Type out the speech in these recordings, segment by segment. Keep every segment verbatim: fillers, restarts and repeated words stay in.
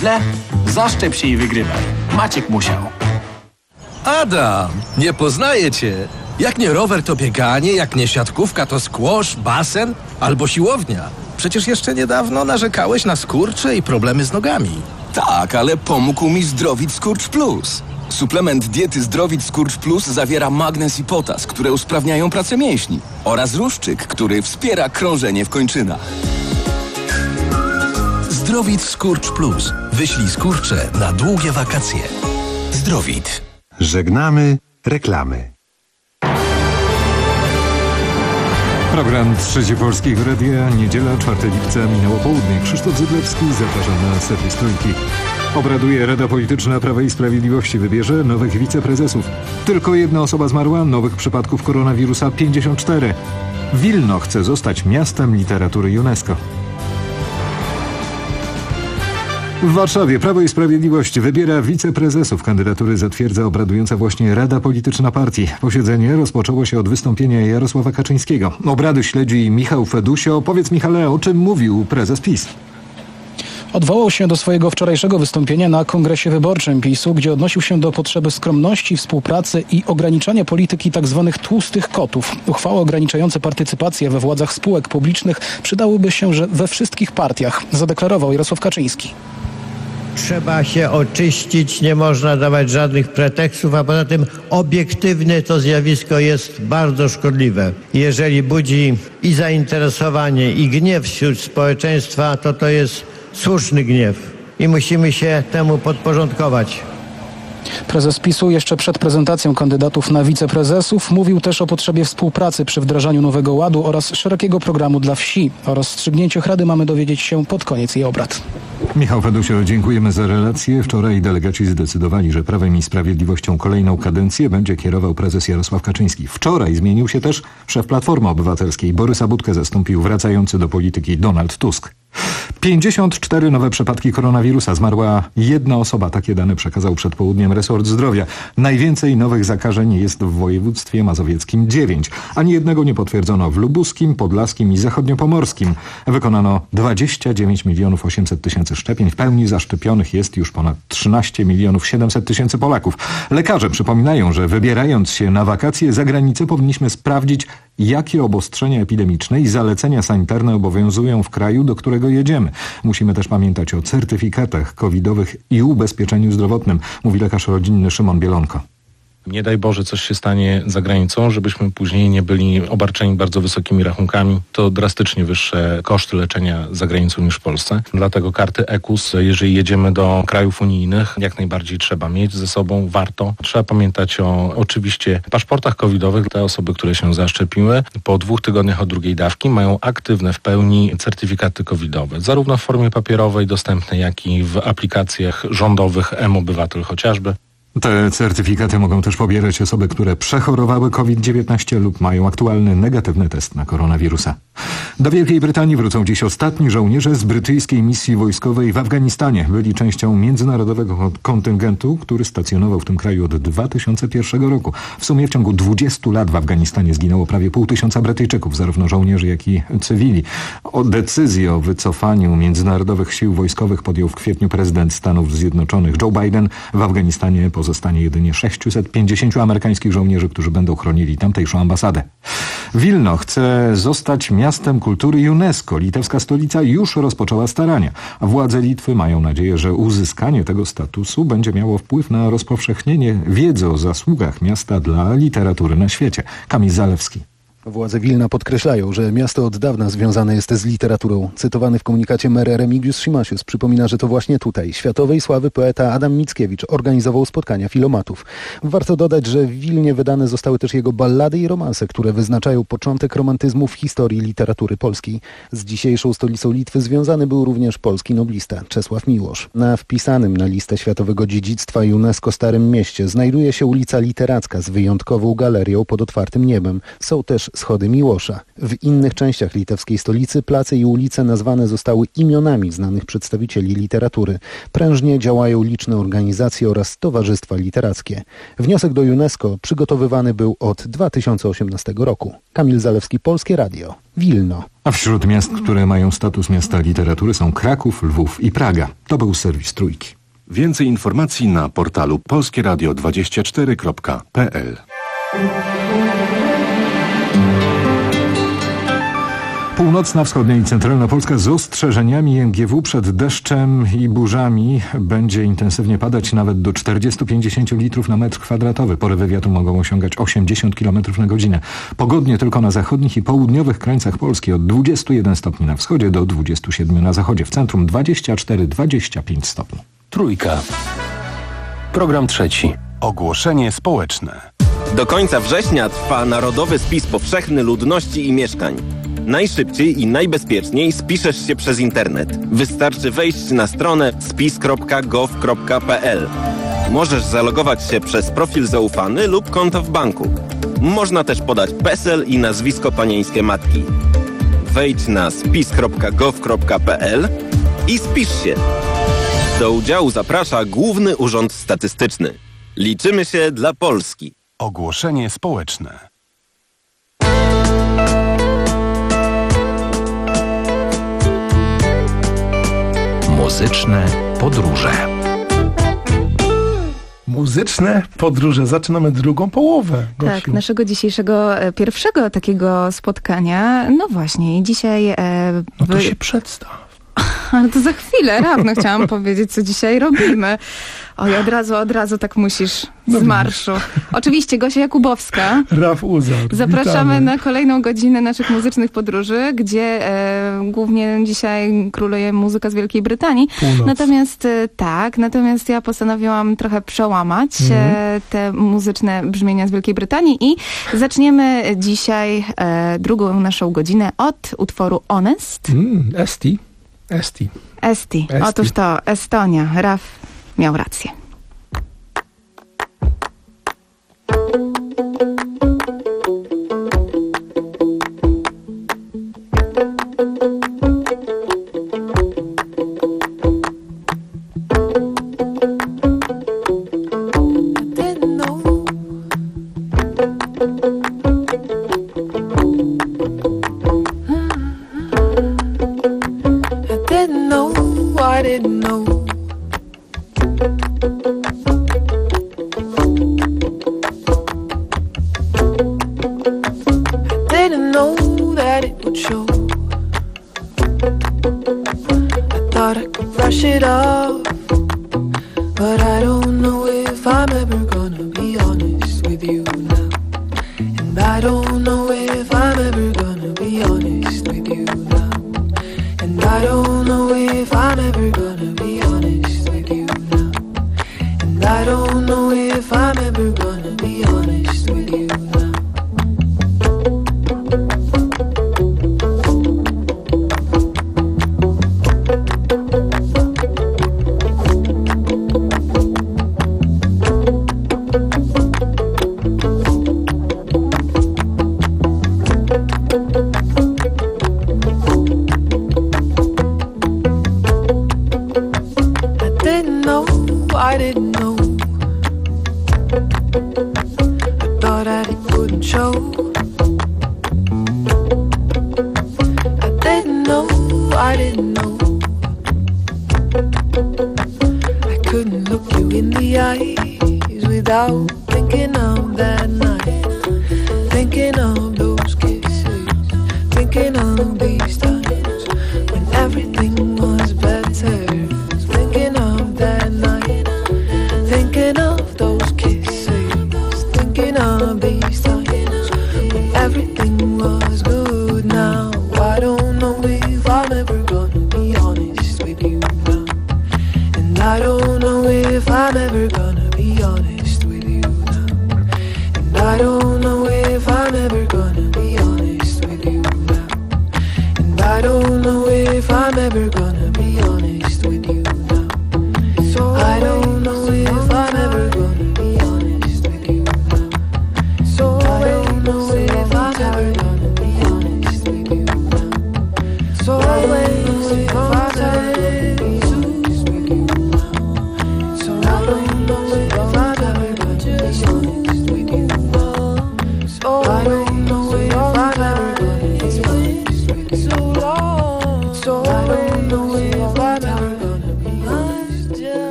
źle? Zaszczep się i wygrywaj. Maciek musiał. Adam, nie poznaję cię. Jak nie rower, to bieganie, jak nie siatkówka, to squash, basen albo siłownia. Przecież jeszcze niedawno narzekałeś na skurcze i problemy z nogami. Tak, ale pomógł mi Zdrowit Skurcz Plus. Suplement diety Zdrowit Skurcz Plus zawiera magnez i potas, które usprawniają pracę mięśni, oraz ruszczyk, który wspiera krążenie w kończynach. Zdrowit Skurcz Plus. Wyślij skurcze na długie wakacje. Zdrowit. Żegnamy reklamy. Program Trzeci Polskiego Radia, niedziela, czwartego lipca, minęło południe. Krzysztof Zyblewski zaprasza na serwis Trójki. Obraduje Rada Polityczna Prawa i Sprawiedliwości, wybierze nowych wiceprezesów. Tylko jedna osoba zmarła, nowych przypadków koronawirusa pięćdziesiąt cztery. Wilno chce zostać miastem literatury UNESCO. W Warszawie Prawo i Sprawiedliwość wybiera wiceprezesów. Kandydatury zatwierdza obradująca właśnie Rada Polityczna Partii. Posiedzenie rozpoczęło się od wystąpienia Jarosława Kaczyńskiego. Obrady śledzi Michał Fedusio. Powiedz, Michale, o czym mówił prezes PiS? Odwołał się do swojego wczorajszego wystąpienia na kongresie wyborczym PiSu, gdzie odnosił się do potrzeby skromności, współpracy i ograniczania polityki tzw. tłustych kotów. Uchwały ograniczające partycypację we władzach spółek publicznych przydałyby się, że we wszystkich partiach, zadeklarował Jarosław Kaczyński. Trzeba się oczyścić, nie można dawać żadnych pretekstów, a poza tym obiektywne to zjawisko jest bardzo szkodliwe. Jeżeli budzi i zainteresowanie, i gniew wśród społeczeństwa, to to jest słuszny gniew i musimy się temu podporządkować. Prezes PiSu jeszcze przed prezentacją kandydatów na wiceprezesów mówił też o potrzebie współpracy przy wdrażaniu Nowego Ładu oraz szerokiego programu dla wsi. O rozstrzygnięciach Rady mamy dowiedzieć się pod koniec jej obrad. Michał Fedusio, dziękujemy za relację. Wczoraj delegaci zdecydowali, że Prawem i Sprawiedliwością kolejną kadencję będzie kierował prezes Jarosław Kaczyński. Wczoraj zmienił się też szef Platformy Obywatelskiej. Borysa Budkę zastąpił wracający do polityki Donald Tusk. pięćdziesiąt cztery nowe przypadki koronawirusa. Zmarła jedna osoba. Takie dane przekazał przed południem resort zdrowia. Najwięcej nowych zakażeń jest w województwie mazowieckim dziewięć. Ani jednego nie potwierdzono w lubuskim, podlaskim i zachodniopomorskim. Wykonano dwadzieścia dziewięć milionów osiemset tysięcy szczepień. W pełni zaszczepionych jest już ponad trzynaście milionów siedemset tysięcy Polaków. Lekarze przypominają, że wybierając się na wakacje za granicę powinniśmy sprawdzić, jakie obostrzenia epidemiczne i zalecenia sanitarne obowiązują w kraju, do którego jedziemy. Musimy też pamiętać o certyfikatach covidowych i ubezpieczeniu zdrowotnym, mówi lekarz rodzinny Szymon Bielonko. Nie daj Boże, coś się stanie za granicą, żebyśmy później nie byli obarczeni bardzo wysokimi rachunkami. To drastycznie wyższe koszty leczenia za granicą niż w Polsce. Dlatego karty E K U S, jeżeli jedziemy do krajów unijnych, jak najbardziej trzeba mieć ze sobą, warto. Trzeba pamiętać o oczywiście paszportach covidowych. Te osoby, które się zaszczepiły po dwóch tygodniach od drugiej dawki mają aktywne w pełni certyfikaty covidowe. Zarówno w formie papierowej dostępnej, jak i w aplikacjach rządowych M-Obywatel chociażby. Te certyfikaty mogą też pobierać osoby, które przechorowały COVID dziewiętnaście lub mają aktualny negatywny test na koronawirusa. Do Wielkiej Brytanii wrócą dziś ostatni żołnierze z brytyjskiej misji wojskowej w Afganistanie. Byli częścią międzynarodowego kontyngentu, który stacjonował w tym kraju od dwa tysiące pierwszego roku. W sumie w ciągu dwudziestu lat w Afganistanie zginęło prawie pół tysiąca Brytyjczyków, zarówno żołnierzy, jak i cywili. O decyzję o wycofaniu międzynarodowych sił wojskowych podjął w kwietniu prezydent Stanów Zjednoczonych Joe Biden. W Afganistanie pozostanie jedynie sześciuset pięćdziesięciu amerykańskich żołnierzy, którzy będą chronili tamtejszą ambasadę. Wilno chce zostać miastem kultury UNESCO. Litewska stolica już rozpoczęła starania. Władze Litwy mają nadzieję, że uzyskanie tego statusu będzie miało wpływ na rozpowszechnienie wiedzy o zasługach miasta dla literatury na świecie. Kamil Zalewski. Władze Wilna podkreślają, że miasto od dawna związane jest z literaturą. Cytowany w komunikacie mer Remigiusz Szymasius przypomina, że to właśnie tutaj światowej sławy poeta Adam Mickiewicz organizował spotkania filomatów. Warto dodać, że w Wilnie wydane zostały też jego ballady i romanse, które wyznaczają początek romantyzmu w historii literatury polskiej. Z dzisiejszą stolicą Litwy związany był również polski noblista Czesław Miłosz. Na wpisanym na listę Światowego Dziedzictwa UNESCO Starym Mieście znajduje się ulica Literacka z wyjątkową galerią pod otwartym niebem. Są też też schody Miłosza. W innych częściach litewskiej stolicy place i ulice nazwane zostały imionami znanych przedstawicieli literatury. Prężnie działają liczne organizacje oraz towarzystwa literackie. Wniosek do UNESCO przygotowywany był od dwa tysiące osiemnastego roku. Kamil Zalewski, Polskie Radio, Wilno. A wśród miast, które mają status miasta literatury są Kraków, Lwów i Praga. To był serwis Trójki. Więcej informacji na portalu polskie radio dwadzieścia cztery kropka p l. Północna, wschodnia i centralna Polska z ostrzeżeniami M G W przed deszczem i burzami. Będzie intensywnie padać nawet do czterdzieści do pięćdziesięciu litrów na metr kwadratowy. Porywy wiatru mogą osiągać osiemdziesiąt kilometrów na godzinę. Pogodnie tylko na zachodnich i południowych krańcach Polski od dwudziestu jeden stopni na wschodzie do dwudziestu siedmiu na zachodzie. W centrum dwadzieścia cztery do dwudziestu pięciu stopni. Trójka. Program trzeci. Ogłoszenie społeczne. Do końca września trwa Narodowy Spis Powszechny Ludności i Mieszkań. Najszybciej i najbezpieczniej spiszesz się przez internet. Wystarczy wejść na stronę spis kropka gov kropka p l. Możesz zalogować się przez profil zaufany lub konto w banku. Można też podać PESEL i nazwisko panieńskie matki. Wejdź na spis kropka gov kropka p l i spisz się. Do udziału zaprasza Główny Urząd Statystyczny. Liczymy się dla Polski. Ogłoszenie społeczne. Muzyczne podróże. Muzyczne podróże. Zaczynamy drugą połowę. Gosiu. Tak, naszego dzisiejszego pierwszego takiego spotkania. No właśnie, i dzisiaj... E, no to wy... się przedstaw. Ale to za chwilę, Rafno, chciałam powiedzieć, co dzisiaj robimy. Oj, od razu, od razu tak musisz z no marszu. Oczywiście Gosia Jakubowska. Raf Uzar. Zapraszamy Witamy. na kolejną godzinę naszych muzycznych podróży, gdzie e, głównie dzisiaj króluje muzyka z Wielkiej Brytanii. Północ. Natomiast e, tak, natomiast ja postanowiłam trochę przełamać Mhm. e, te muzyczne brzmienia z Wielkiej Brytanii i zaczniemy dzisiaj e, drugą naszą godzinę od utworu Honest. Mm, Esti. Esti. Esti. Esti. Otóż to Estonia. Raf miał rację. So I don't know if I'm ever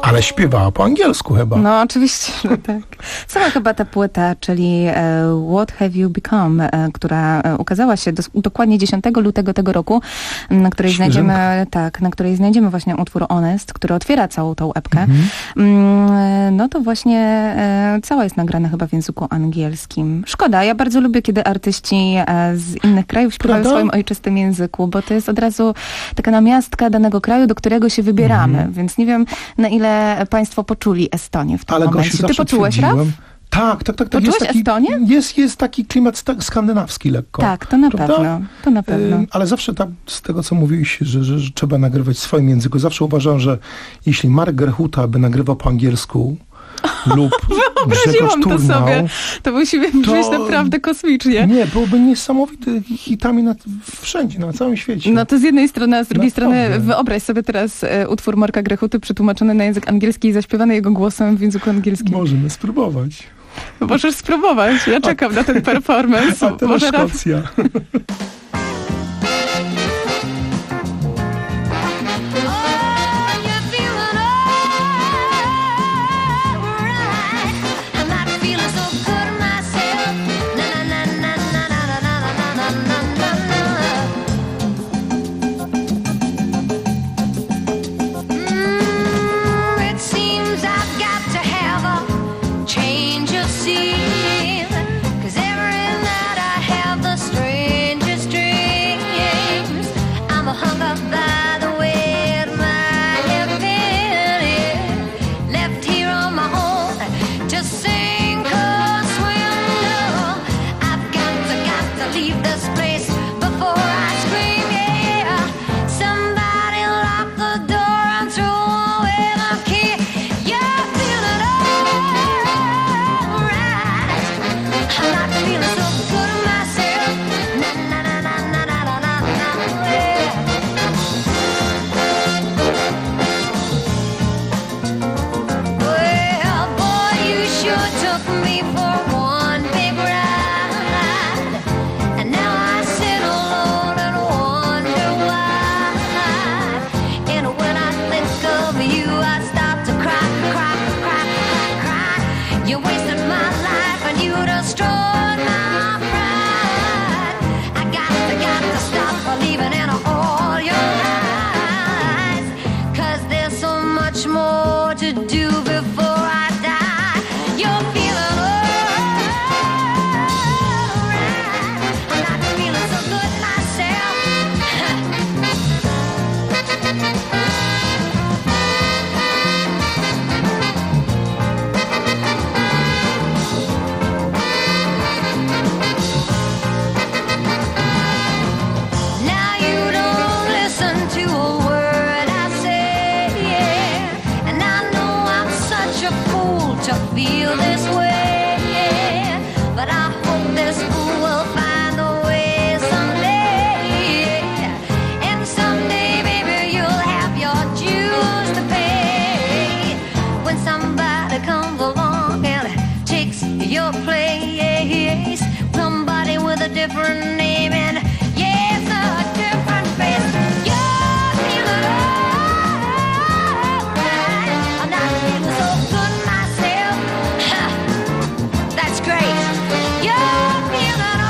Ale śpiewała po angielsku chyba. No oczywiście, że tak. Sama chyba ta płyta, czyli e, What Have You Become, e, która e, ukazała się dos- dokładnie dziesiątego lutego tego roku, na której Świeżynka. znajdziemy, tak, na której znajdziemy właśnie utwór Honest, który otwiera całą tą epkę. Mhm. Mm, no to właśnie e, cała jest nagrana chyba w języku angielskim. Szkoda, ja bardzo lubię, kiedy artyści e, z innych krajów śpiewają w Prawda? swoim ojczystym języku, bo to jest od razu taka namiastka danego kraju, do którego się wybieramy, Mhm. więc nie wiem, na ile państwo poczuli Estonię w tym Ale momencie. Gosiu, Ty zawsze poczułeś, Raf? twierdziłem- Tak, tak, tak. tak. Poczułeś jest taki, Estonię? Jest, jest taki klimat sta- skandynawski lekko. Tak, to na prawda? pewno. To na pewno. Ym, Ale zawsze tak, z tego, co mówiłeś, że, że, że trzeba nagrywać w swoim języku, zawsze uważam, że jeśli Mark Grechuta by nagrywał po angielsku lub Grzegorz Wyobraziłam to Turnał, sobie. To musi brzmieć to- naprawdę kosmicznie. nie, byłby niesamowity hitami na, wszędzie, na całym świecie. No to z jednej strony, a z drugiej Naprawdę. strony wyobraź sobie teraz e, utwór Marka Grechuty przetłumaczony na język angielski i zaśpiewany jego głosem w języku angielskim. Możemy spróbować. Możesz spróbować. Ja czekam na ten performance. A teraz Może Raf- Szkocja. It seems I've got to have a change of scene, 'cause every night I have the strangest dreams. I'm hung up by the way my have been left here on my own to sink or swim. No, I've got to, got to leave this place before I scream. Yeah, somebody lock the door and throw away the key. You're feeling alright. I'm not feeling so good myself. Na na na na na na na na na. Yeah. Well, boy, you sure took me for one big ride, and now I sit alone and wonder why. And when I think of you, I start to cry, cry, cry, cry, cry. You wasted my life and you destroyed my pride. I got to, got to stop believing in all your lies, 'cause there's so much more to do before I die. You're feeling alright. I'm not feeling so good myself. Now you don't listen to a word I say, yeah. And I know I'm such a fool to feel this way, yeah. But I hope this fool will find a way someday, yeah. And someday, baby, you'll have your dues to pay when somebody comes along and takes your place. Somebody with a different name and yes, a different face. You're feeling alright. I'm not feeling so good myself. Ha, that's great. You're feeling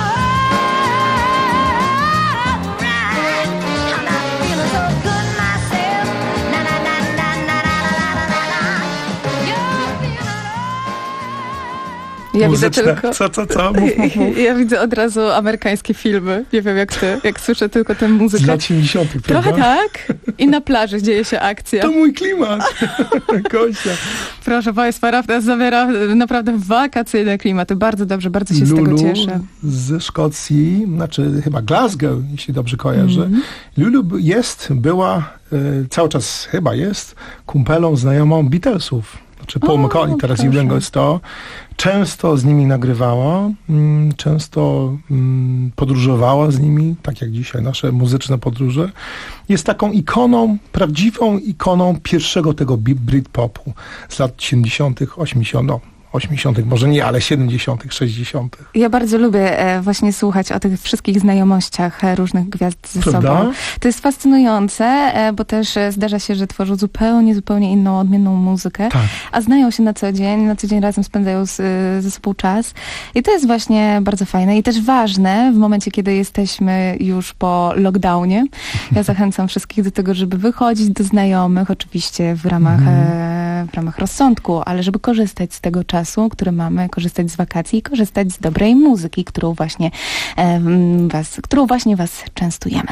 alright. I'm not feeling so good myself. Na na na na na na na na na na. You're feeling Ja widzę Muzyczne. tylko... Co, co, co? Mów, mów, mów. Ja widzę od razu amerykańskie filmy. Nie wiem jak ty, jak słyszę tylko tę Z muzykę. lat siedemdziesiątych, Trochę prawda? tak. I na plaży dzieje się akcja. To mój klimat. Gosia. Proszę Państwa, Raf nas zawiera naprawdę wakacyjne klimaty. Bardzo dobrze, bardzo się z tego Lulu cieszę. ze Szkocji, znaczy chyba Glasgow, jeśli dobrze kojarzę. Mhm. Lulu by- jest, była, y, cały czas chyba jest, kumpelą znajomą Beatlesów. Znaczy Paul O, McCartney, teraz proszę. Ringo Starr. Często z nimi nagrywała, mm, często mm, podróżowała z nimi, tak jak dzisiaj nasze muzyczne podróże. Jest taką ikoną, prawdziwą ikoną pierwszego tego bi- Britpopu z lat siedemdziesiątych, osiemdziesiątych, no, osiemdziesiątych, może nie, ale siedemdziesiątych, sześćdziesiątych. Ja bardzo lubię e, właśnie słuchać o tych wszystkich znajomościach e, różnych gwiazd ze Prawda? sobą. To jest fascynujące, e, bo też e, zdarza się, że tworzą zupełnie, zupełnie inną, odmienną muzykę, Tak. a znają się na co dzień, na co dzień razem spędzają z, e, ze sobą czas. I to jest właśnie bardzo fajne i też ważne w momencie, kiedy jesteśmy już po lockdownie. Ja zachęcam wszystkich do tego, żeby wychodzić do znajomych, oczywiście w ramach, e, w ramach rozsądku, ale żeby korzystać z tego czasu, który mamy, korzystać z wakacji i korzystać z dobrej muzyki, którą właśnie e, was, którą właśnie was częstujemy.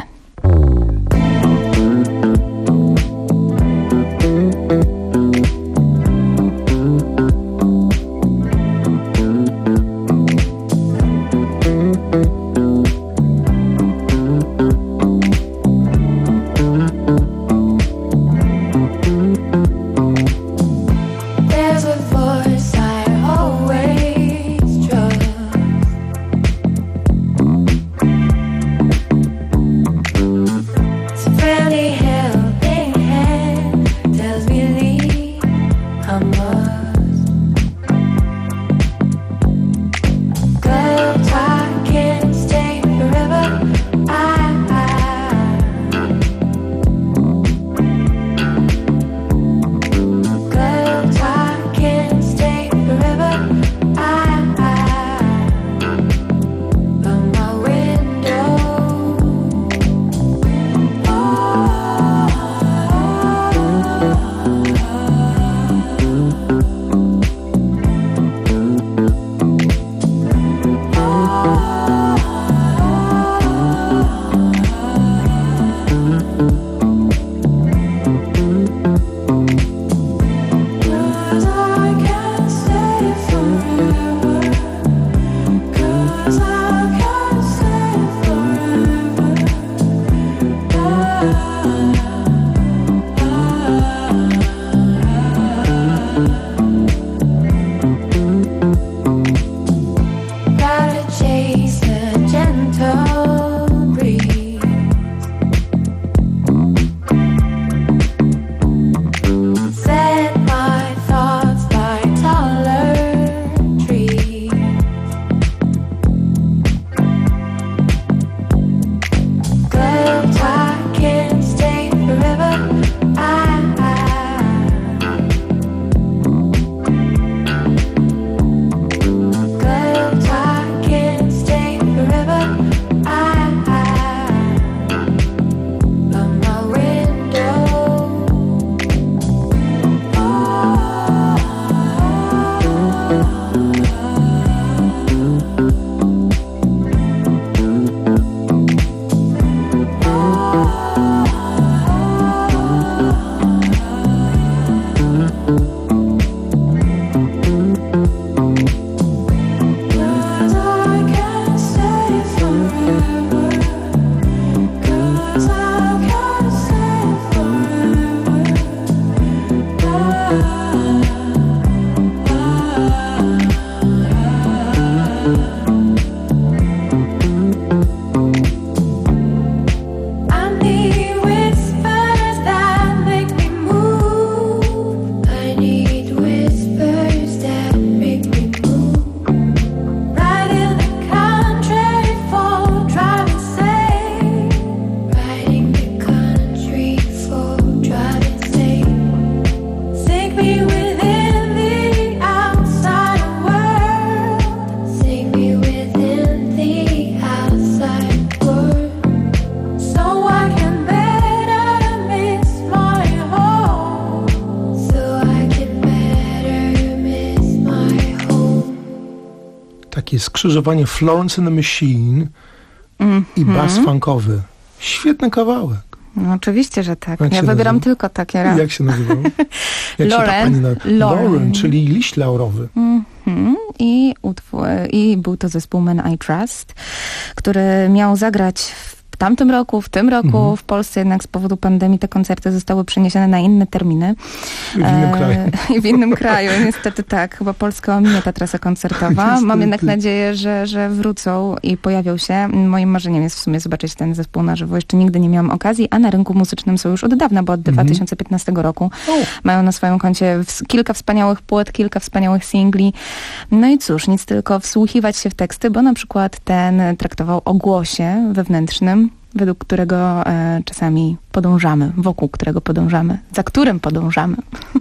takie skrzyżowanie Florence and the Machine mm-hmm. i bas funkowy. Świetny kawałek. No, oczywiście, że tak. Jak ja się wybieram nazywa? tylko takie raz. Jak się nazywał? Jak Lauren. się ta pani na... Lauren. Lauren, czyli liść laurowy. Mm-hmm. I, utwór, I był to zespół Men I Trust, który miał zagrać w w tamtym roku, w tym roku. Mhm. W Polsce jednak z powodu pandemii te koncerty zostały przeniesione na inne terminy. I w innym E, kraju. I w innym kraju, niestety tak. Chyba Polska ominie ta trasa koncertowa. Mam Niestety. jednak nadzieję, że, że wrócą i pojawią się. Moim marzeniem jest w sumie zobaczyć ten zespół na żywo. Jeszcze nigdy nie miałam okazji, a na rynku muzycznym są już od dawna, bo od dwa tysiące piętnastego roku mają na swoim koncie w- kilka wspaniałych płyt, kilka wspaniałych singli. No i cóż, nic tylko wsłuchiwać się w teksty, bo na przykład ten traktował o głosie wewnętrznym, według którego e, czasami podążamy, wokół którego podążamy, za którym podążamy.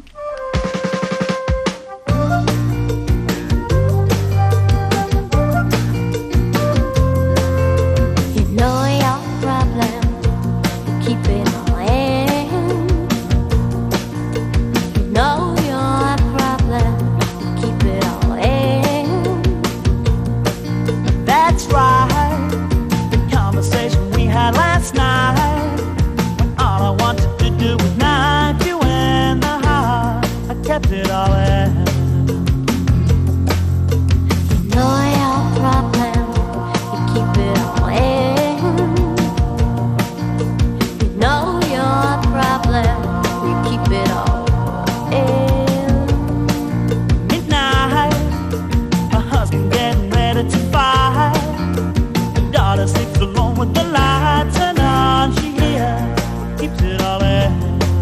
You know your problem, keep it all in. You know your problem, keep it all in. That's right. The conversation we had last night, when all I wanted to do was knock you in the heart. I kept it all in. You know your problem, you keep it all in. You know your problem, you keep it all in. Midnight, her husband getting ready to fight. The daughter sleeps alone with the light turned on. She here keeps it all in.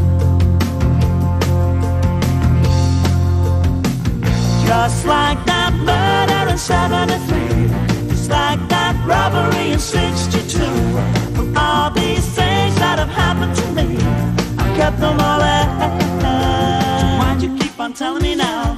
Just like that murder in seventy-three, just like that robbery in sixty-two. From all these things that have happened to me, I kept them all in. So why'd you keep on telling me now?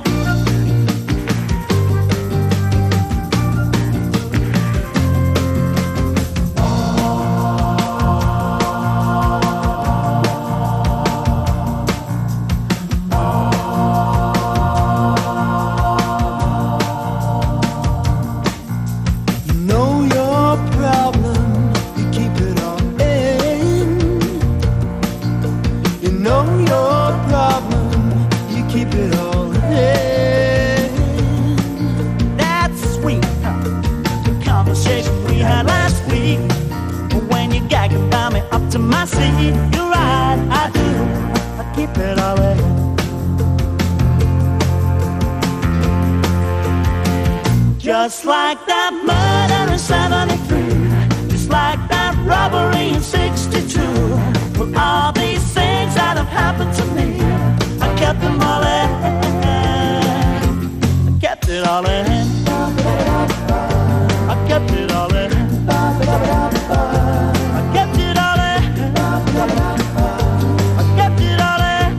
You know your problem, you keep it all in. You know your problem, you keep it all in. That's sweet, huh? The conversation we had last week. When you gagging by me up to my seat, you're right, I do. I keep it all in. Just like that murder in seventy-three, just like that robbery in sixty-two. Well, all these things that have happened to me, I kept them all in. I kept it all in. I kept it all in. I kept it all in. I kept it all in.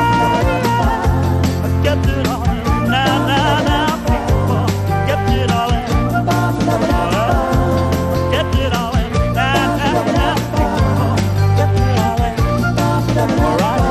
I kept it all in. Now, now, now, people, kept it all in. Kept it all in. Now, now, now, people, kept it all in. All right.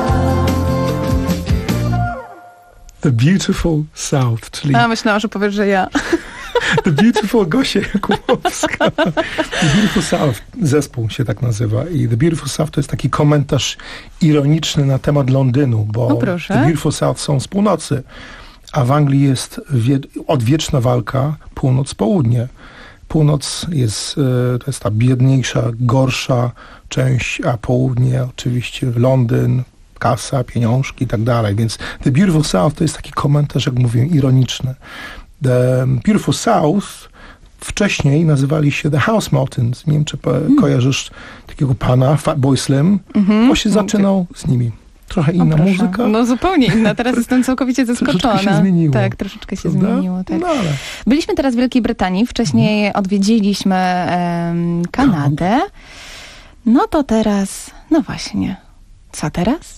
The Beautiful South, czyli A myślałam, że powiesz, że ja. The Beautiful Gosia Jakubowska. The Beautiful South, zespół się tak nazywa. I The Beautiful South to jest taki komentarz ironiczny na temat Londynu, bo O, proszę. The Beautiful South są z północy, a w Anglii jest wie, odwieczna walka północ-południe. Północ jest, e, to jest ta biedniejsza, gorsza część, a południe oczywiście Londyn, kasa, pieniążki i tak dalej. Więc The Beautiful South to jest taki komentarz, jak mówię, ironiczny. The Beautiful South wcześniej nazywali się The House Mountains. Nie wiem, czy po, Mm. kojarzysz takiego pana, Fatboy Slim. Mhm. On się zaczynał z nimi. Trochę inna proszę. muzyka. No zupełnie inna. Teraz jestem całkowicie zaskoczona. Troszeczkę się zmieniło. Tak, troszeczkę się Prawda? zmieniło. Tak. No ale Byliśmy teraz w Wielkiej Brytanii. Wcześniej odwiedziliśmy em, Kanadę. No to teraz, no właśnie. Co teraz?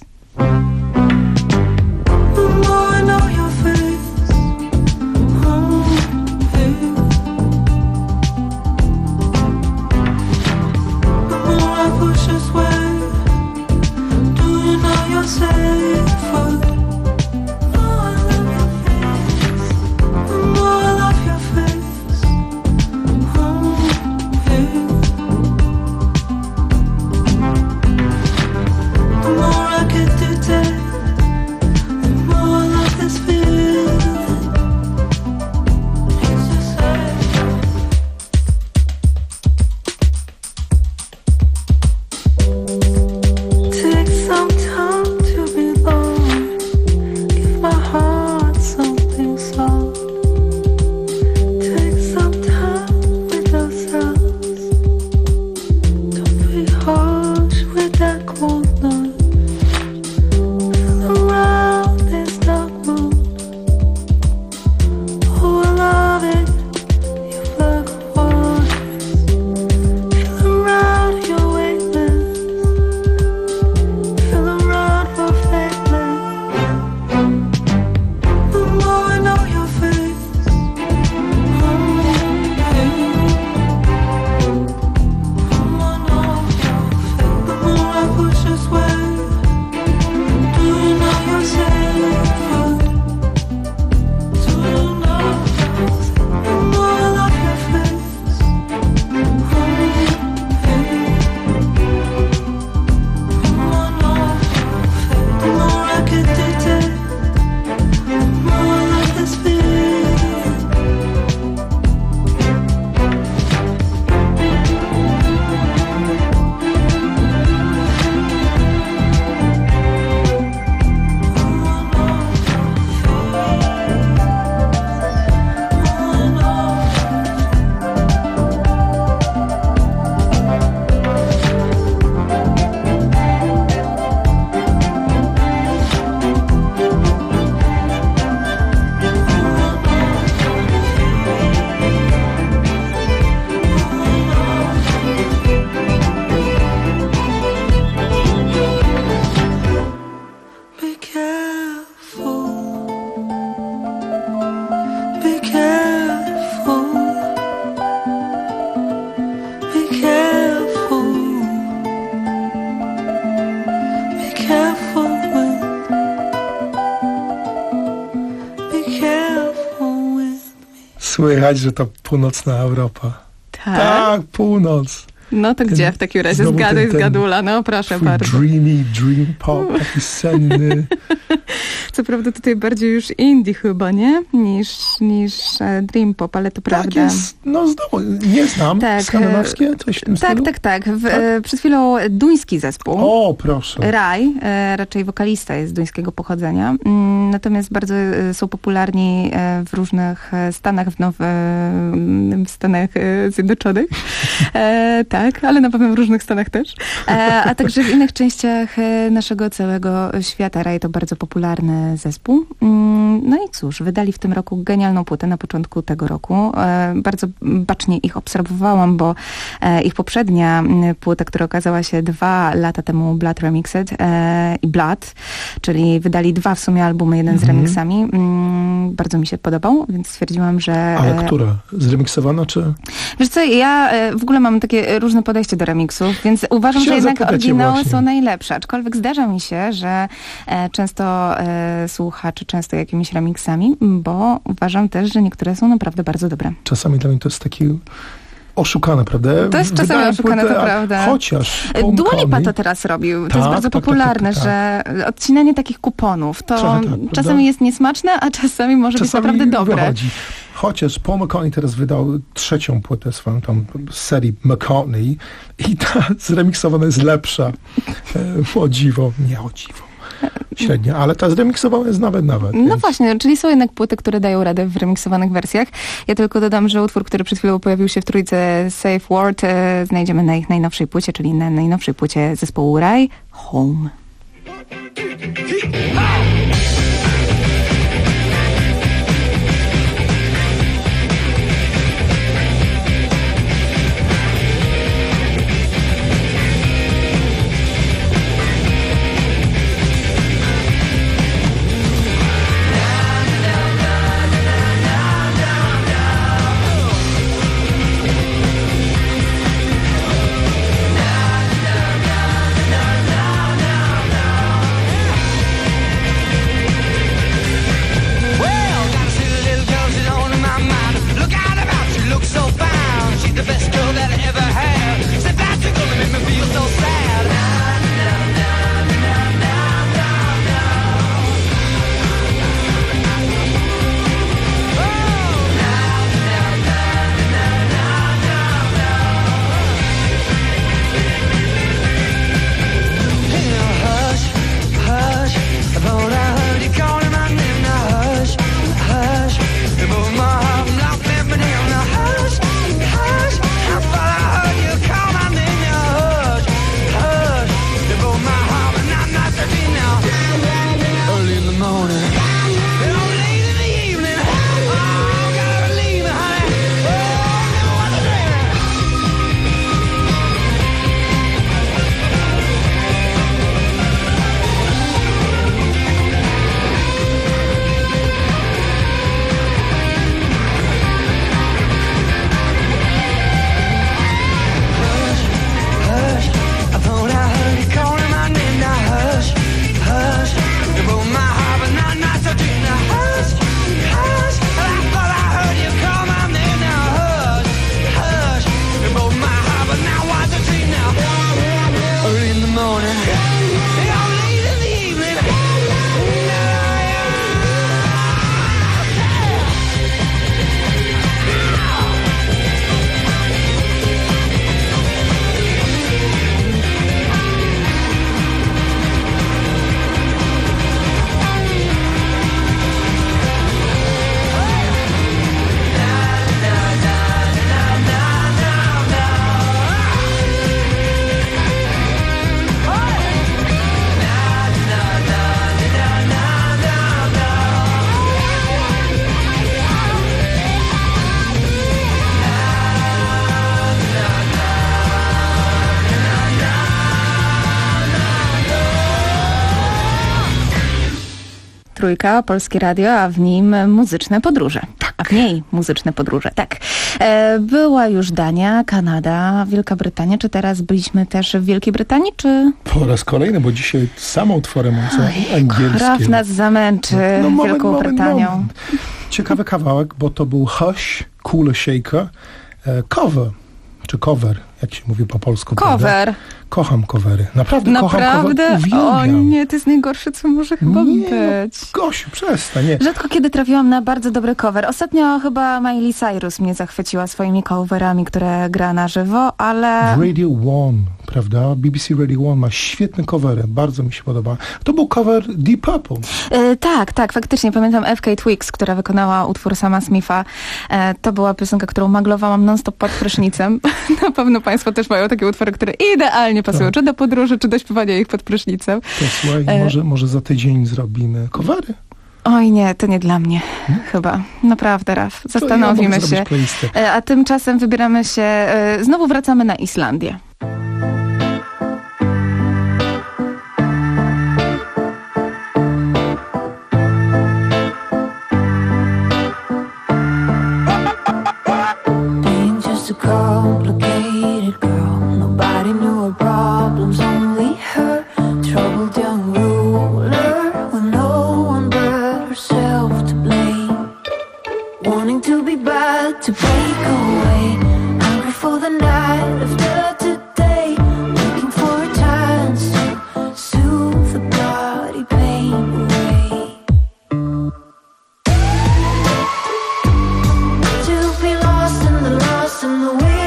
The more I get through day Słychać, że to północna Europa. Tak? Tak, północ. No to Ten- gdzie w takim razie? znowu Zgaduj, ten- ten zgadula. No proszę Twój bardzo. dreamy, dream pop, taki senny. Co prawda tutaj bardziej już indie chyba, nie? Niż, niż e, dream pop, ale to Tak prawda. jest, no znowu, nie znam. Tak, Skandynawskie? Coś w tym Tak, stylu? tak, tak. W, e, Przed chwilą duński zespół. O, proszę. Raj, e, raczej wokalista jest duńskiego pochodzenia, mm, natomiast bardzo e, są popularni e, w różnych e, stanach, w, nowe, mm, w Stanach e, Zjednoczonych, e, tak, ale na pewno w różnych stanach też, e, a także w innych częściach e, naszego całego świata. Raj to bardzo popularny zespół. Mm, no i cóż, wydali w tym roku genialną płytę na początku tego roku. E, bardzo bacznie ich obserwowałam, bo e, ich poprzednia m, płyta, która okazała się dwa lata temu, Blood Remixed e, i Blood, czyli wydali dwa w sumie albumy, jeden Mhm. z remixami. Mm, bardzo mi się podobał, więc stwierdziłam, że... Ale e, która? Zremiksowana, czy? Wiesz co, ja e, w ogóle mam takie różne podejście do remixów, więc uważam, Chciałam że jednak zapytać cię oryginały właśnie. są najlepsze. Aczkolwiek zdarza mi się, że e, często e, słuchaczy często jakimiś remixami, bo uważam też, że niektóre są naprawdę bardzo dobre. Czasami dla mnie to jest taki oszukane, prawda? To jest czasami Wydałem oszukane, płytę, to a prawda. Chociaż Paul Dua Lipa McCartney- to teraz robił. To Tak, jest bardzo tak, tak, popularne, tak, tak. że odcinanie takich kuponów, to Trochę tak, prawda? czasami jest niesmaczne, a czasami może Czasami być naprawdę dobre. wychodzi. Chociaż Paul McCartney teraz wydał trzecią płytę swoją tam z serii McCartney i ta zremiksowana jest lepsza. E, o dziwo, nie o dziwo. Średnio, ale ta zremiksowana jest nawet, nawet. No więc- właśnie, czyli są jednak płyty, które dają radę w remiksowanych wersjach. Ja tylko dodam, że utwór, który przed chwilą pojawił się w trójce Safe Word, e, znajdziemy na ich najnowszej płycie, czyli na najnowszej płycie zespołu Raj, Home. Well, got a silly little girl, she's on my mind. Look out about, she looks so fine. She's the best girl that I ever had. Said that's gonna make me feel so sad. Hush, hush, I thought I heard you calling my name. Now hush, hush, you broke my heart and locked me down. Now hush, hush, I thought I heard you call my name. Now hush, hush, you broke my heart and I'm not searching now. Early in the morning, oh, late in the evening, oh, gotta believe me, honey. Oh, never was a dream. Hush, I thought I heard you calling my name. Now hush, hush, you broke my heart, but not not so deep. Now hush, hush, I thought I heard you call my name. Now hush, hush, you broke my heart, but now what's the dream now? Early in the morning, oh, late in the evening. Trójka, Polskie Radio, a w nim muzyczne podróże. A w niej muzyczne podróże, tak. E, była już Dania, Kanada, Wielka Brytania. Czy teraz byliśmy też w Wielkiej Brytanii, czy... Po raz kolejny, bo dzisiaj samo utwory są angielskie. Raf nas zamęczy No, moment, Wielką moment, Brytanią. moment. ciekawy kawałek, bo to był Hush, Cooler Shaker, e, cover, czy cover, jak się mówi po polsku. Cover. Prawda? Kocham covery. Naprawdę, Naprawdę? kocham covery. Uwielbiam. O nie, to jest najgorsze, co może chyba nie, być. No, Gosiu, przestań. Nie. Rzadko kiedy trafiłam na bardzo dobry cover. Ostatnio chyba Miley Cyrus mnie zachwyciła swoimi coverami, które gra na żywo, ale... Radio One, prawda? B B C Radio One ma świetne covery. Bardzo mi się podoba. To był cover Deep Purple. E, tak, tak, faktycznie. Pamiętam F K Twigs, która wykonała utwór Sama Smitha. E, to była piosenka, którą maglowałam non-stop pod prysznicem. Na pewno państwo też mają takie utwory, które idealnie pasują, tak. czy do podróży, czy do śpiewania ich pod prysznicem. To słuchaj, e... może, może za tydzień zrobimy covery. Oj nie, to nie dla mnie. Hmm? Chyba. Naprawdę, Raf. Zastanowimy ja się. E, a tymczasem wybieramy się, e, znowu wracamy na Islandię. Complicated girl, nobody knew her problems, only her troubled young ruler with no one but herself to blame. Wanting to be bad, to break away, hungry for the night after today, looking for a chance to soothe the bloody pain away. To be lost in the lost in the wind.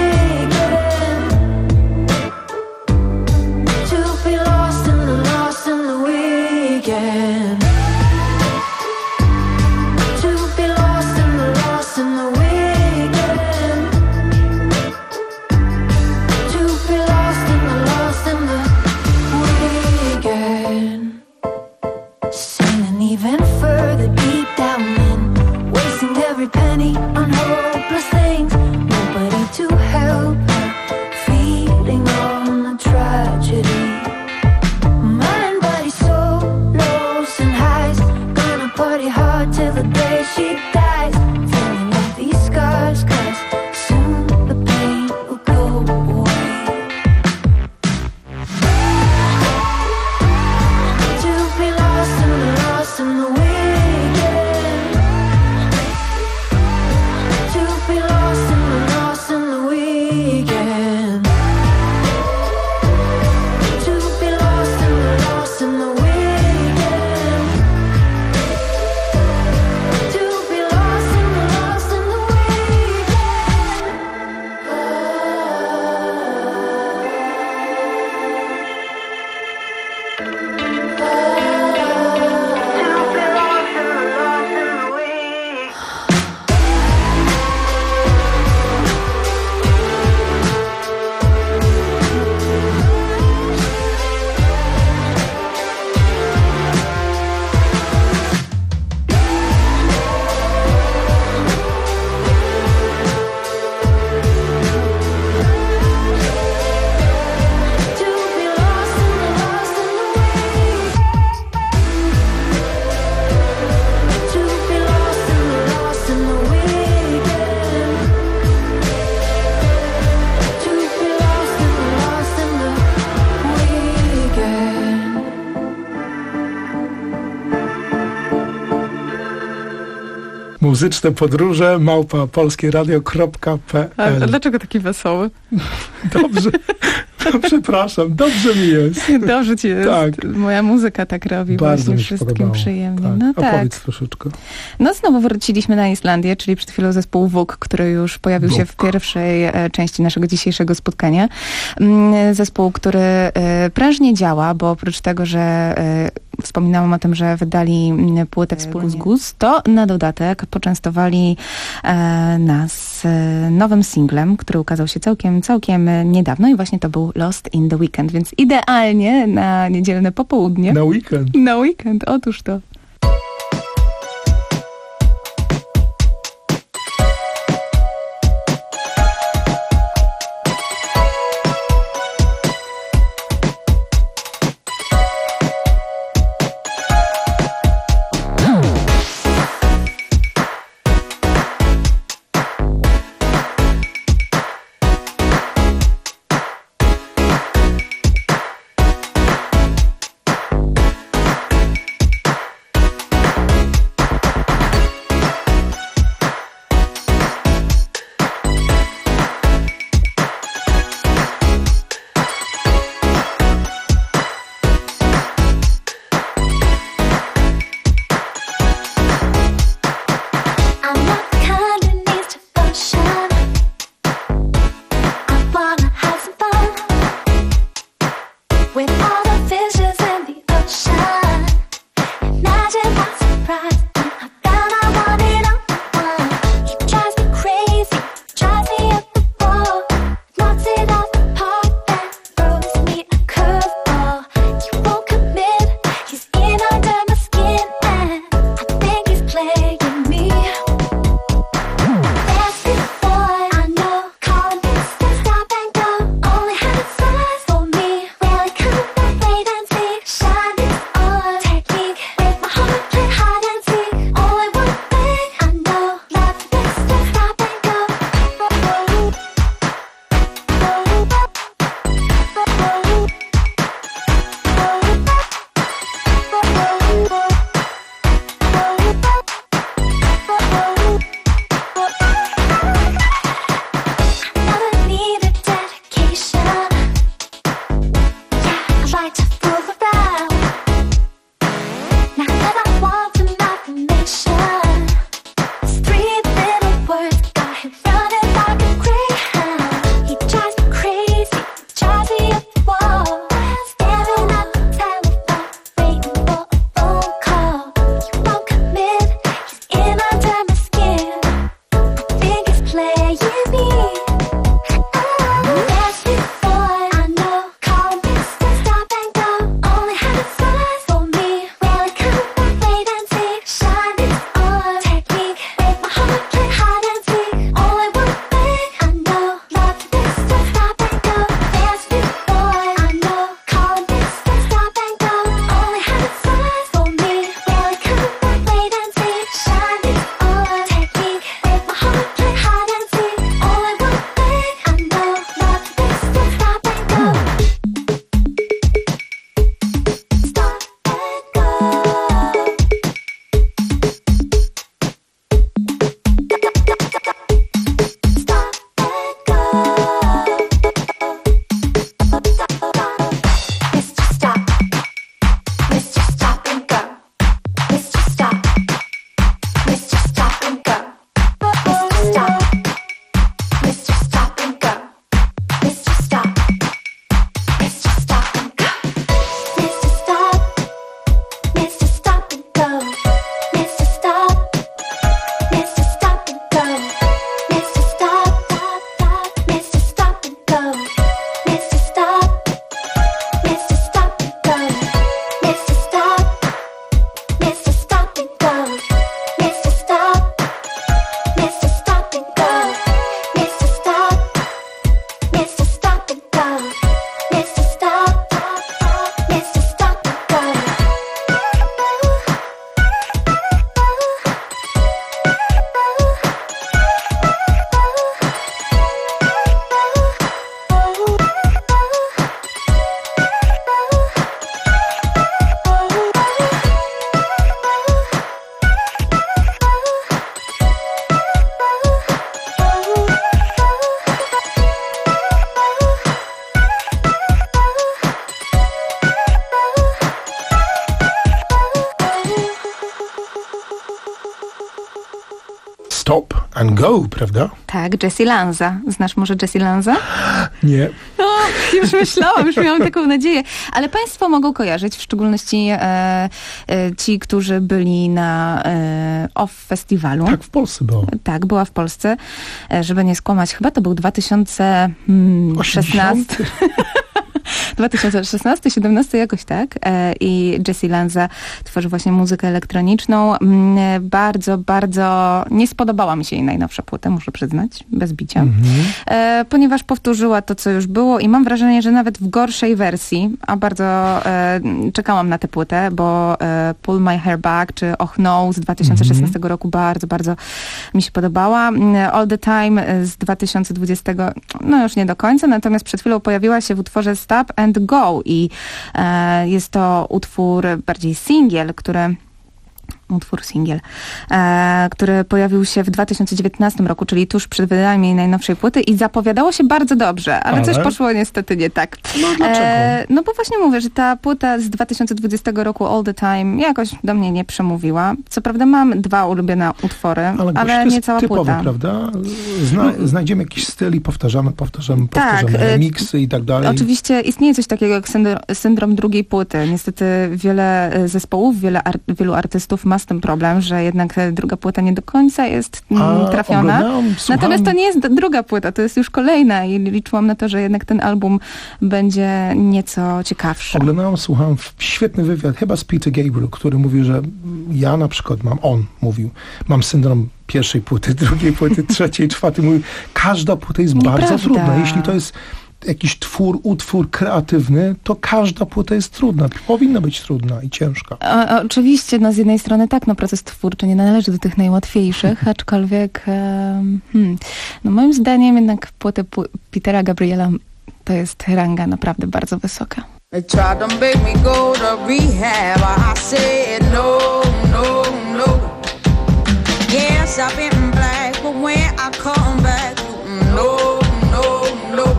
Muzyczne podróże małpa polskieradio kropka p l. A dlaczego taki wesoły? Dobrze. No, przepraszam, dobrze mi jest. Dobrze ci jest. Tak. Moja muzyka tak robi. Bardzo właśnie mi się wszystkim podobało. przyjemnie. Tak. No tak. Opowiedz troszeczkę. No znowu wróciliśmy na Islandię, czyli przed chwilą zespół W U K, który już pojawił W U K. się w pierwszej e, części naszego dzisiejszego spotkania. Mm, zespół, który e, prężnie działa, bo oprócz tego, że e, wspominałam o tym, że wydali mm, płytę wspólnie z Guz, to na dodatek poczęstowali e, nas e, nowym singlem, który ukazał się całkiem, całkiem niedawno i właśnie to był Lost in the Weekend, więc idealnie na niedzielne popołudnie. Na weekend. Na weekend, otóż to. Stop and Go, prawda? Tak, Jessie Lanza. Znasz może Jessie Lanza? Nie. No, już myślałam, już miałam taką nadzieję. Ale państwo mogą kojarzyć, w szczególności e, e, ci, którzy byli na e, Off Festiwalu. Tak, w Polsce było. Tak, była w Polsce. E, żeby nie skłamać, chyba to był dwa tysiące szesnasty. dwa tysiące szesnasty, siedemnasty jakoś tak. E, I Jessie Lanza tworzy właśnie muzykę elektroniczną. Mm, bardzo, bardzo nie spodobała mi się jej najnowsza płyta, muszę przyznać, bez bicia. Mhm. E, ponieważ powtórzyła to, co już było i mam wrażenie, że nawet w gorszej wersji, a bardzo e, czekałam na tę płytę, bo e, Pull My Hair Back czy Och No z dwa tysiące szesnastego roku bardzo, bardzo mi się podobała. All the Time z dwa tysiące dwudziestego, no już nie do końca, natomiast przed chwilą pojawiła się w utworze Stop and Go i e, jest to utwór bardziej singiel, który utwór singiel, e, który pojawił się w dwa tysiące dziewiętnastym roku, czyli tuż przed wydaniem jej najnowszej płyty i zapowiadało się bardzo dobrze, ale, ale? coś poszło niestety nie tak. No dlaczego? E, no bo właśnie mówię, że ta płyta z dwa tysiące dwudziestego roku All the Time jakoś do mnie nie przemówiła. Co prawda mam dwa ulubione utwory, ale, ale nie cała typowe, płyta. Prawda? Zna, znajdziemy jakiś styl i powtarzamy, powtarzamy, powtarzamy tak, remiksy i tak dalej. Oczywiście istnieje coś takiego jak syndrom, syndrom drugiej płyty. Niestety wiele zespołów, wiele ar, wielu artystów ma z tym problem, że jednak druga płyta nie do końca jest A, trafiona. Słucham. Natomiast to nie jest druga płyta, to jest już kolejna i liczyłam na to, że jednak ten album będzie nieco ciekawszy. Oglądałem, słuchałem świetny wywiad, chyba z Peter Gabriel, który mówił, że ja na przykład mam, on mówił, mam syndrom pierwszej płyty, drugiej płyty, trzeciej, czwartej. Mówił, każda płyta jest Nieprawda. bardzo trudna. Jeśli to jest jakiś twór, utwór kreatywny, to każda płyta jest trudna. Powinna być trudna i ciężka. O, oczywiście, no z jednej strony tak, no proces twórczy nie należy do tych najłatwiejszych, aczkolwiek um, hmm, no moim zdaniem jednak płyty pu- Petera Gabriela to jest ranga naprawdę bardzo wysoka. They tried to make me go to rehab. I said no, no, no. Yes, I've been black, but when I come back, no, no, no.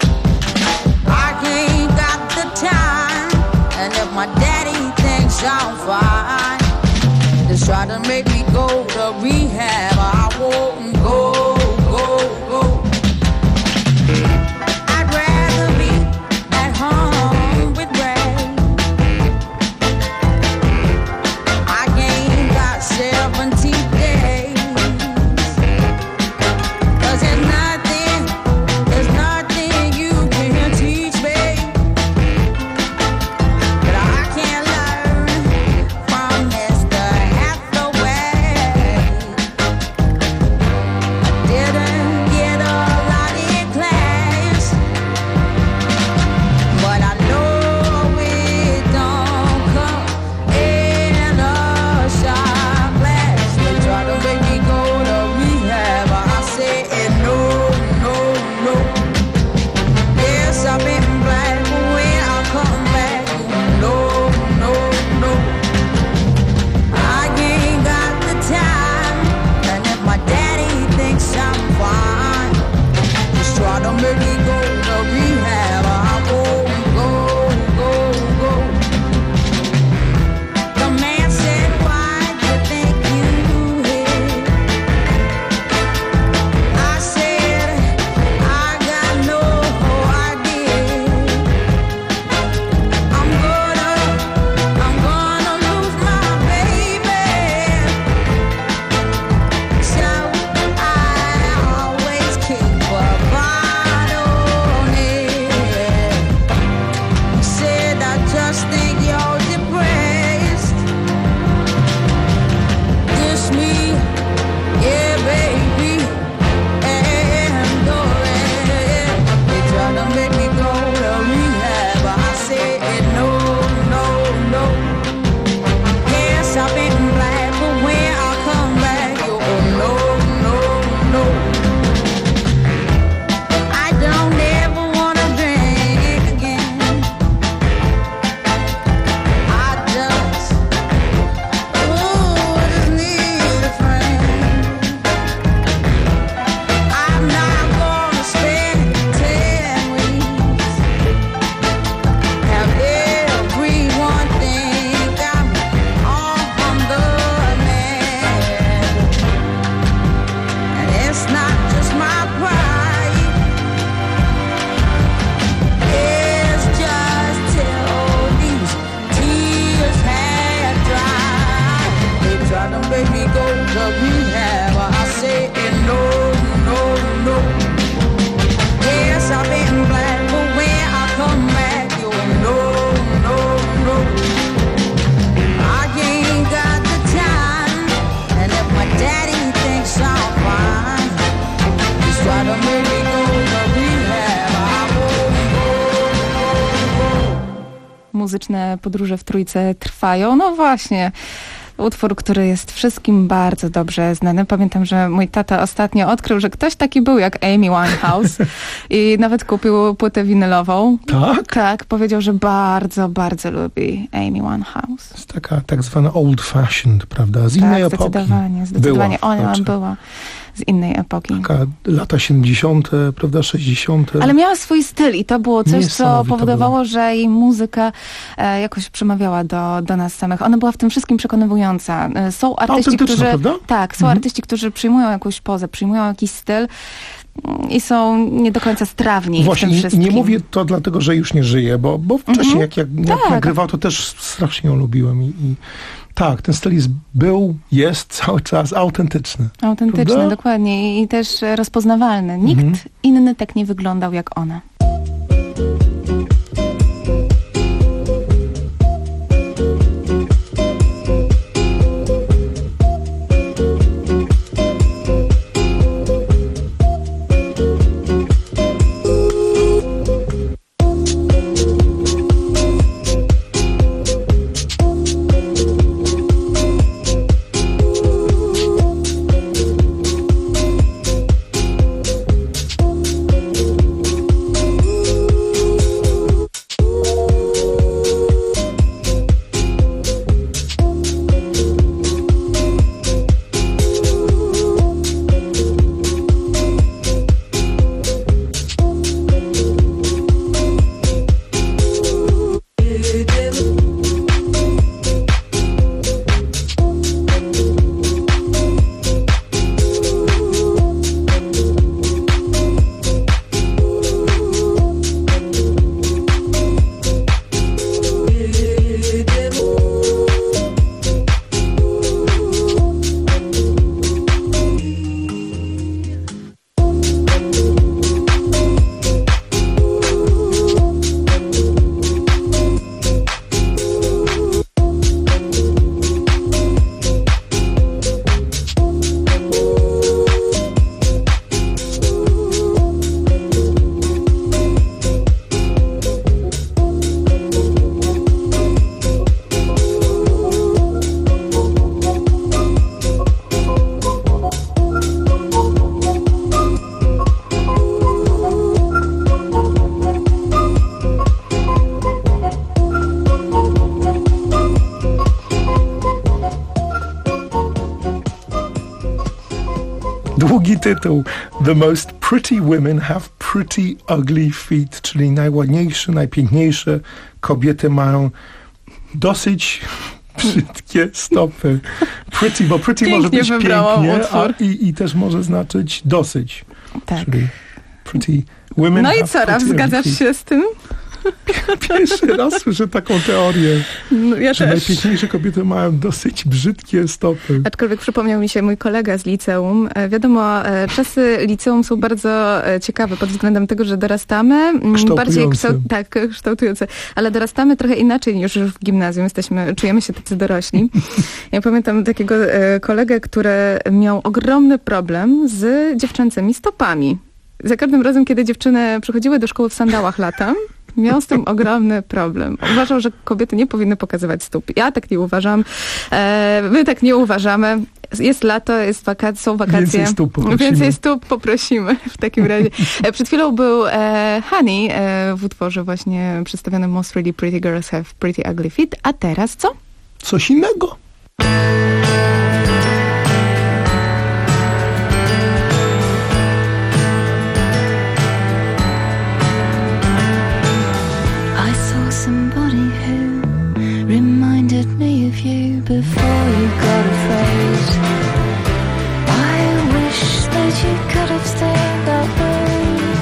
And if my daddy thinks I'm fine, just try to make me go to rehab. I won't go, go, go. I'd rather be at home with Ray. I ain't got seventy days. 'Cause there's nothing, there's nothing you can teach me. Get up. try to make me go to rehab. I say no, no, no. Yes, I've been black, but when I come back, you no, no, no. I ain't got the time, and if my daddy thinks I'm fine, he's try to make me go to rehab. I won't go, go, go. Muzyczne podróże w trójce trwają. No właśnie. Utwór, który jest wszystkim bardzo dobrze znany. Pamiętam, że mój tata ostatnio odkrył, że ktoś taki był jak Amy Winehouse i nawet kupił płytę winylową. Tak? Tak, powiedział, że bardzo, bardzo lubi Amy Winehouse. Jest taka tak zwana old fashioned, prawda? Z innej tak, epoki. zdecydowanie, zdecydowanie. Była, Ona znaczy, była z innej epoki. Taka lata siedemdziesiąte, prawda, sześćdziesiąte. Ale miała swój styl i to było coś, co Niesamowite powodowało, było. że jej muzyka e, jakoś przemawiała do, do nas samych. Ona była w tym wszystkim przekonywująca. E, Są artyści, Autentyczna, którzy... prawda? Tak, są Mhm. artyści, którzy przyjmują jakąś pozę, przyjmują jakiś styl mm, i są nie do końca strawni Właśnie w tym nie, wszystkim. nie mówię to dlatego, że już nie żyje, bo, bo wcześniej Mhm. jak, jak, jak Tak. nagrywał, to też strasznie ją lubiłem. I, i tak, ten styl jest, był, jest cały czas autentyczny. Autentyczny, Prawda? dokładnie. I też e, rozpoznawalny. Nikt Mhm. inny tak nie wyglądał jak ona. Długi tytuł. The most pretty women have pretty ugly feet, czyli najładniejsze, najpiękniejsze kobiety mają dosyć brzydkie stopy. Pretty, bo pretty Pięknie może być wybrałam pięknie, a utwór. i, i też może znaczyć dosyć. Tak. Czyli pretty women No i have co, Raf, pretty zgadzasz ugly się z tym? Pierwszy raz słyszę taką teorię, No, ja że też. najpiękniejsze kobiety mają dosyć brzydkie stopy. Aczkolwiek przypomniał mi się mój kolega z liceum. E, Wiadomo, e, czasy liceum są bardzo e, ciekawe pod względem tego, że dorastamy. mm, Bardziej Kształtujące. kształ- tak, kształtujące. Ale dorastamy trochę inaczej niż już w gimnazjum. Jesteśmy, czujemy się tacy dorośli. Ja pamiętam takiego e, kolegę, który miał ogromny problem z dziewczęcymi stopami. Za każdym razem, kiedy dziewczyny przychodziły do szkoły w sandałach latem, miał z tym ogromny problem. Uważał, że kobiety nie powinny pokazywać stóp. Ja tak nie uważam. E, my tak nie uważamy. Jest lato, jest wakac- są wakacje. Więcej stóp poprosimy. Więcej stóp poprosimy w takim razie. E, przed chwilą był e, Honey e, w utworze właśnie przedstawionym Most Really Pretty Girls Have Pretty Ugly Feet. A teraz co? Coś innego. I saw somebody who reminded me of you before you got afraid. I wish that you could have stayed that way.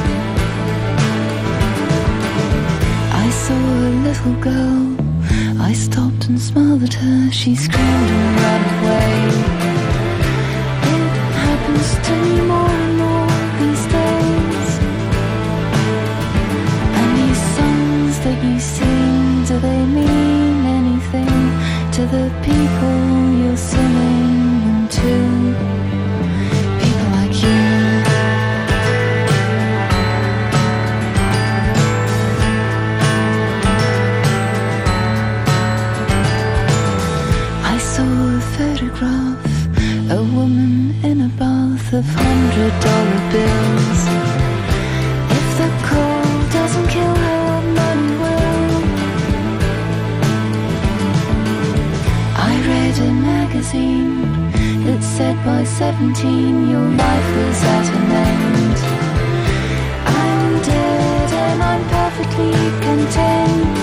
I saw a little girl, I stopped and smiled at her. She screamed and ran away. photograph, a woman in a bath of hundred dollar bills. If the cold doesn't kill her, none will. I read a magazine that said by seventeen your life was at an end. I'm dead and I'm perfectly content.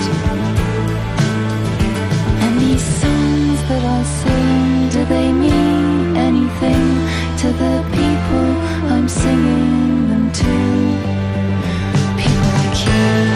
And these songs that I sing, do they mean anything to the people I'm singing them to? People like you.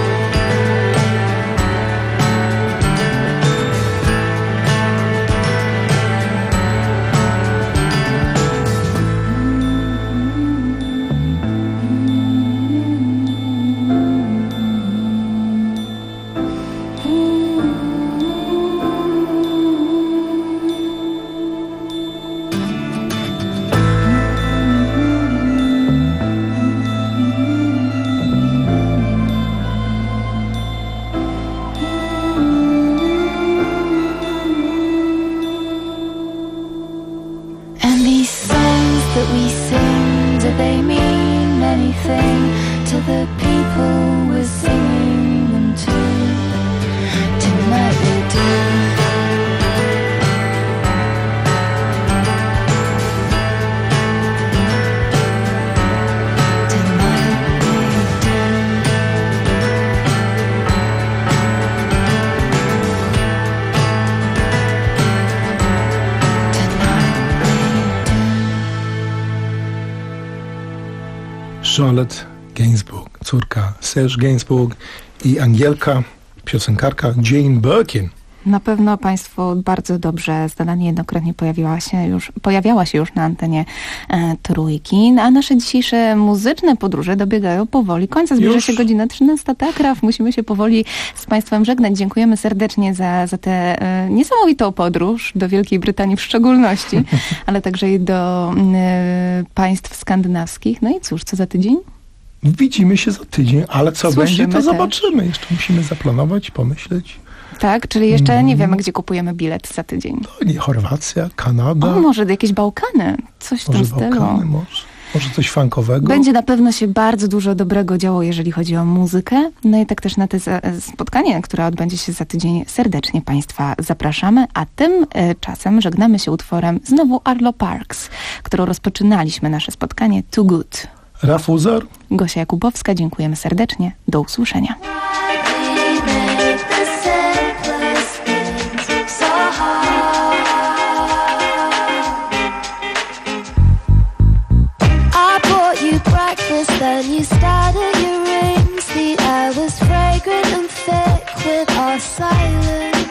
Charlotte Gainsbourg, córka Serge Gainsbourg i Angielka, piosenkarka Jane Birkin. Na pewno Państwo bardzo dobrze znana, niejednokrotnie pojawiła się już, pojawiała się już na antenie e, Trójki, a nasze dzisiejsze muzyczne podróże dobiegają powoli końca. Zbliża się godzina trzynasta, tak, Raf, musimy się powoli z Państwem żegnać. Dziękujemy serdecznie za, za tę e, niesamowitą podróż do Wielkiej Brytanii w szczególności, ale także i do e, państw skandynawskich. No i cóż, co za tydzień? Widzimy się za tydzień, ale co Słyszymy będzie, to też. zobaczymy. Jeszcze musimy zaplanować, pomyśleć. Tak, czyli jeszcze Mm. nie wiemy, gdzie kupujemy bilet za tydzień. To nie, Chorwacja, Kanada. O, może jakieś Bałkany, coś w może tym stylu. Bałkany, może, może coś funkowego. Będzie na pewno się bardzo dużo dobrego działo, jeżeli chodzi o muzykę. No i tak też na to za- spotkanie, które odbędzie się za tydzień, serdecznie Państwa zapraszamy. A tym e, czasem żegnamy się utworem znowu Arlo Parks, którą rozpoczynaliśmy nasze spotkanie Too Good. Raf Uzar. Gosia Jakubowska, dziękujemy serdecznie. Do usłyszenia. Then you started your rings. The air was fragrant and thick with our silence.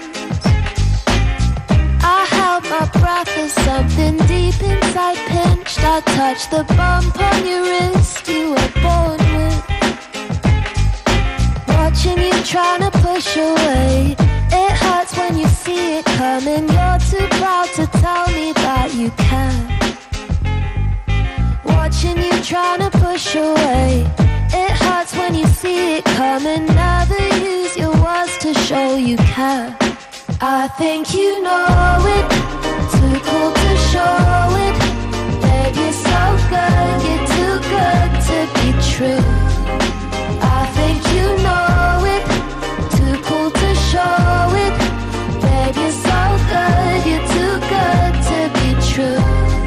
I held my breath as something deep inside pinched. I touched the bump on your wrist you were born with. Watching you trying to push away. It hurts when you see it coming. You're too proud to tell me that you can. Watching you trying to push away. It hurts when you see it coming. Never use your words to show you care. I think you know it. Too cool to show it. Babe, you're so good. You're too good to be true. I think you know it. Too cool to show it. Babe, you're so good. You're too good to be true.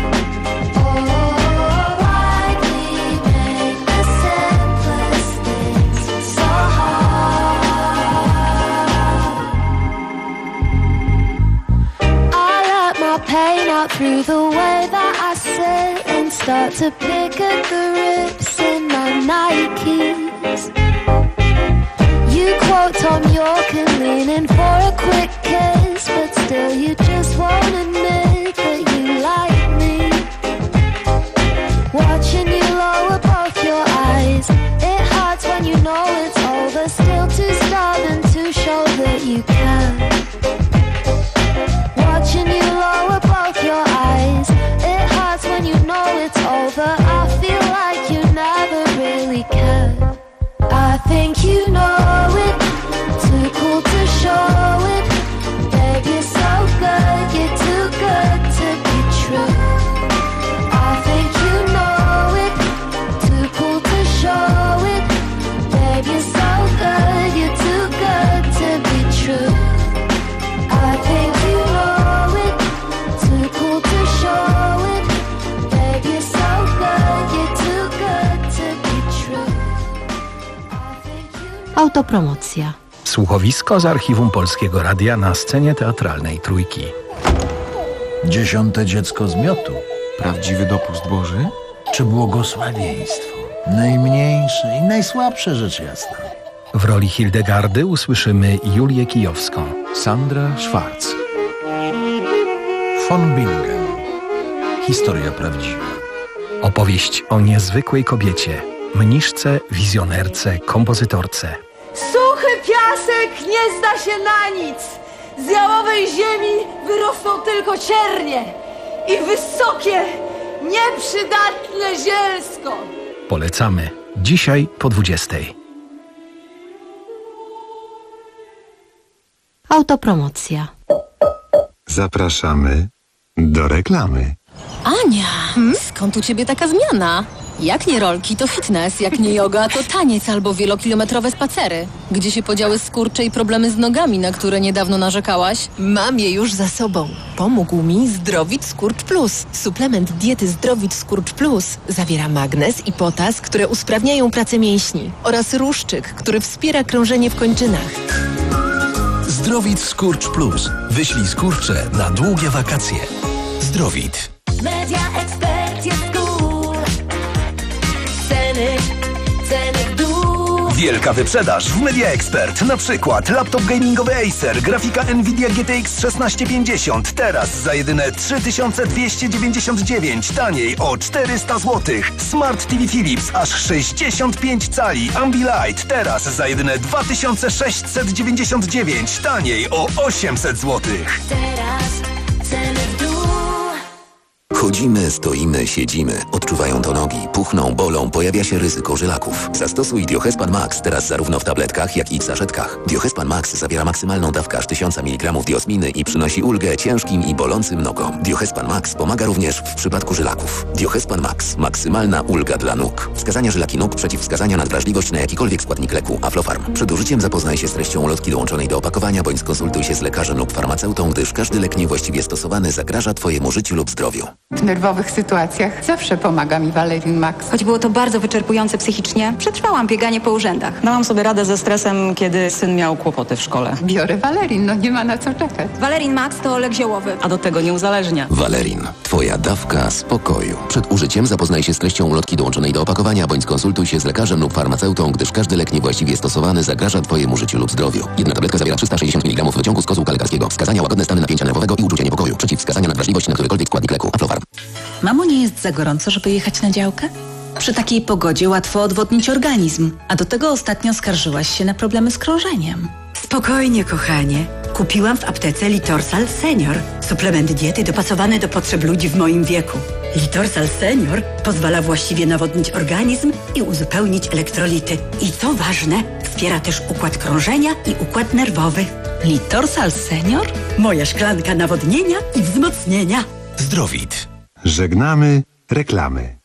Pain out through the way that I sit and start to pick at the rips in my Nikes. You quote Tom York and lean in for a quick kiss, but still you just won't admit that you like me. Watching you lower both your eyes, it hurts when you know it's over. Still too stubborn to show that you can. Watching you lower both your eyes, it hurts when you know it's over. I feel like you never really cared. I think you know it, too cool to show it. Babe, you're so good, you're too good Autopromocja. Słuchowisko z archiwum Polskiego Radia na scenie teatralnej Trójki. Dziesiąte dziecko z miotu. Prawdziwy dopust Boży? Czy błogosławieństwo? Najmniejsze i najsłabsze rzecz jasna. W roli Hildegardy usłyszymy Julię Kijowską. Sandra Schwarz. Von Bingen. Historia prawdziwa. Opowieść o niezwykłej kobiecie, mniszce, wizjonerce, kompozytorce. Suchy piasek nie zda się na nic. Z jałowej ziemi wyrosną tylko ciernie i wysokie, nieprzydatne zielsko. Polecamy. Dzisiaj po dwudziestej. Autopromocja. Zapraszamy do reklamy. Ania, hmm? Skąd u ciebie taka zmiana? Jak nie rolki, to fitness, jak nie yoga, to taniec albo wielokilometrowe spacery. Gdzie się podziały skurcze i problemy z nogami, na które niedawno narzekałaś? Mam je już za sobą. Pomógł mi Zdrowit Skurcz Plus. Suplement diety Zdrowit Skurcz Plus zawiera magnez i potas, które usprawniają pracę mięśni, oraz ruszczyk, który wspiera krążenie w kończynach. Zdrowit Skurcz Plus. Wyślij skurcze na długie wakacje. Zdrowit. Media Expert jest cool. Ceny, ceny w dół. Wielka wyprzedaż w Media Expert. Na przykład laptop gamingowy Acer, grafika Nvidia G T X szesnaście pięćdziesiąt. Teraz za jedyne trzy tysiące dwieście dziewięćdziesiąt dziewięć. Taniej o czterysta złotych. Smart T V Philips aż sześćdziesiąt pięć cali. Ambilight teraz za jedyne dwa tysiące sześćset dziewięćdziesiąt dziewięć. Taniej o osiemset złotych. Teraz ceny w dół. Chodzimy, stoimy, siedzimy. Odczuwają to nogi, puchną, bolą, pojawia się ryzyko żylaków. Zastosuj Diohespan Max teraz zarówno w tabletkach, jak i w saszetkach. Diohespan Max zawiera maksymalną dawkę aż tysiąc miligramów diosminy i przynosi ulgę ciężkim i bolącym nogom. Diohespan Max pomaga również w przypadku żylaków. Diohespan Max. Maksymalna ulga dla nóg. Wskazania żylaki nóg, przeciwwskazania na wrażliwość na jakikolwiek składnik leku. Aflofarm. Przed użyciem zapoznaj się z treścią ulotki dołączonej do opakowania, bądź skonsultuj się z lekarzem lub farmaceutą, gdyż każdy lek niewłaściwie stosowany zagraża Twojemu życiu lub zdrowiu. W nerwowych sytuacjach zawsze pomaga mi Valerin Max. Choć było to bardzo wyczerpujące psychicznie, przetrwałam bieganie po urzędach. Dałam sobie radę ze stresem, kiedy syn miał kłopoty w szkole. Biorę Valerin, no nie ma na co czekać. Valerin Max to lek ziołowy. A do tego nie uzależnia. Valerin. Twoja dawka spokoju. Przed użyciem zapoznaj się z treścią ulotki dołączonej do opakowania, bądź skonsultuj się z lekarzem lub farmaceutą, gdyż każdy lek niewłaściwie stosowany zagraża Twojemu życiu lub zdrowiu. Jedna tabletka zawiera trzysta sześćdziesiąt miligramów wyciągu z kozłka lekarskiego. Wskazania: łagodne stany napięcia nerwowego i uczucia niepokoju. Przeciwwskazania na wrażliwość na którykolwiek składnik leku. Aflofarm. Mamo, nie jest za gorąco, żeby jechać na działkę? Przy takiej pogodzie łatwo odwodnić organizm, a do tego ostatnio skarżyłaś się na problemy z krążeniem. Spokojnie, kochanie. Kupiłam w aptece Litorsal Senior. Suplement diety dopasowany do potrzeb ludzi w moim wieku. Litorsal Senior pozwala właściwie nawodnić organizm i uzupełnić elektrolity. I co ważne, wspiera też układ krążenia i układ nerwowy. Litorsal Senior? Moja szklanka nawodnienia i wzmocnienia. Zdrowit. Żegnamy reklamy.